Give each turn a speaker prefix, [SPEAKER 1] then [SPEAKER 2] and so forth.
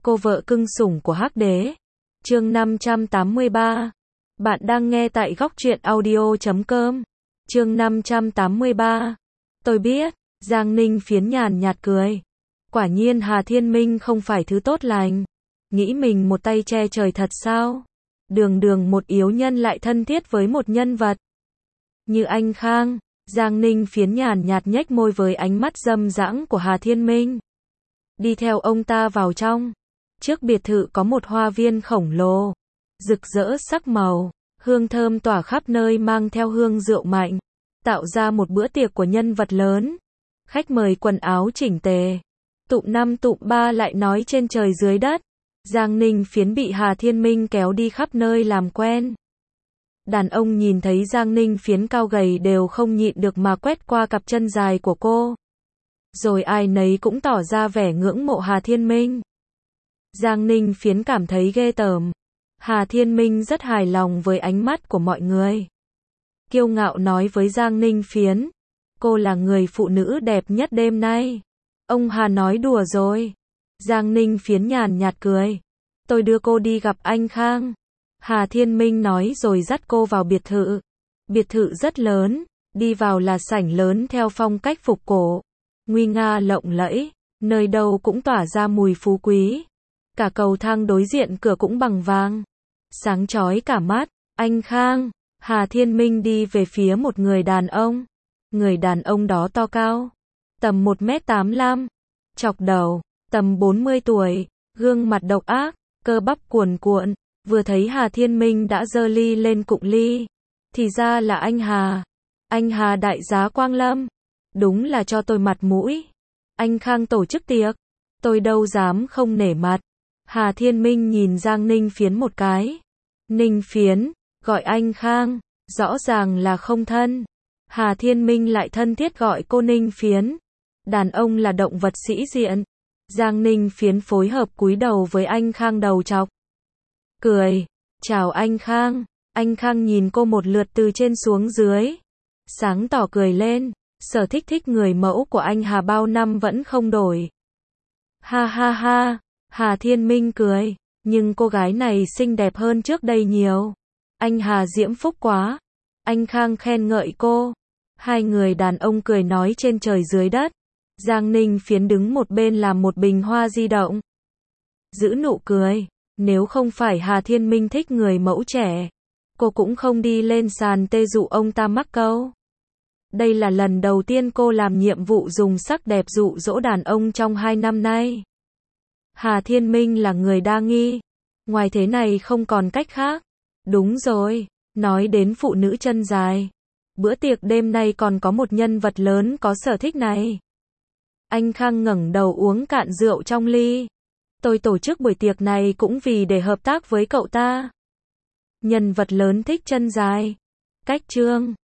[SPEAKER 1] cô vợ cưng sủng của Hắc Đế. Chương 583. Bạn đang nghe tại góc truyện audio.com. Chương 583. Tôi biết, Giang Ninh Phiến nhàn nhạt cười. Quả nhiên Hà Thiên Minh không phải thứ tốt lành. Nghĩ mình một tay che trời thật sao? Đường đường một yếu nhân lại thân thiết với một nhân vật như anh Khang. Giang Ninh Phiến nhàn nhạt nhếch môi với ánh mắt dâm dãng của Hà Thiên Minh. Đi theo ông ta vào trong. Trước biệt thự có một hoa viên khổng lồ, rực rỡ sắc màu, hương thơm tỏa khắp nơi mang theo hương rượu mạnh, tạo ra một bữa tiệc của nhân vật lớn. Khách mời quần áo chỉnh tề, tụm năm tụm ba lại nói trên trời dưới đất. Giang Ninh Phiến bị Hà Thiên Minh kéo đi khắp nơi làm quen. Đàn ông nhìn thấy Giang Ninh Phiến cao gầy đều không nhịn được mà quét qua cặp chân dài của cô. Rồi ai nấy cũng tỏ ra vẻ ngưỡng mộ Hà Thiên Minh. Giang Ninh Phiến cảm thấy ghê tởm. Hà Thiên Minh rất hài lòng với ánh mắt của mọi người. Kiêu ngạo nói với Giang Ninh Phiến, cô là người phụ nữ đẹp nhất đêm nay. Ông Hà nói đùa rồi. Giang Ninh Phiến nhàn nhạt cười. Tôi đưa cô đi gặp anh Khang. Hà Thiên Minh nói rồi dắt cô vào biệt thự. Biệt thự rất lớn, đi vào là sảnh lớn theo phong cách phục cổ. Nguy nga lộng lẫy, nơi đâu cũng tỏa ra mùi phú quý. Cả cầu thang đối diện cửa cũng bằng vàng, sáng chói cả mắt. Anh Khang, Hà Thiên Minh đi về phía một người đàn ông. Người đàn ông đó to cao, tầm 1m85, chọc đầu, tầm 40 tuổi, gương mặt độc ác, cơ bắp cuồn cuộn. Vừa thấy Hà Thiên Minh đã giơ ly lên cụng ly. Thì ra là anh Hà. Anh Hà đại giá Quang Lâm. Đúng là cho tôi mặt mũi. Anh Khang tổ chức tiệc, tôi đâu dám không nể mặt. Hà Thiên Minh nhìn Giang Ninh Phiến một cái. Ninh Phiến, gọi anh Khang, rõ ràng là không thân. Hà Thiên Minh lại thân thiết gọi cô Ninh Phiến. Đàn ông là động vật sĩ diện. Giang Ninh Phiến phối hợp cúi đầu với anh Khang đầu chọc. Cười, chào anh Khang. Anh Khang nhìn cô một lượt từ trên xuống dưới. Sáng tỏ cười lên, sở thích thích người mẫu của anh Hà bao năm vẫn không đổi. Ha ha ha, Hà Thiên Minh cười, nhưng cô gái này xinh đẹp hơn trước đây nhiều. Anh Hà diễm phúc quá. Anh Khang khen ngợi cô. Hai người đàn ông cười nói trên trời dưới đất. Giang Ninh Phiến đứng một bên làm một bình hoa di động. Giữ nụ cười. Nếu không phải Hà Thiên Minh thích người mẫu trẻ, cô cũng không đi lên sàn tê dụ ông ta mắc câu. Đây là lần đầu tiên cô làm nhiệm vụ dùng sắc đẹp dụ dỗ đàn ông trong 2 năm nay. Hà Thiên Minh là người đa nghi. Ngoài thế này không còn cách khác. Đúng rồi, nói đến phụ nữ chân dài. Bữa tiệc đêm nay còn có một nhân vật lớn có sở thích này. Anh Khang ngẩng đầu uống cạn rượu trong ly. Tôi tổ chức buổi tiệc này cũng vì để hợp tác với cậu ta. Nhân vật lớn thích chân dài. Cách chương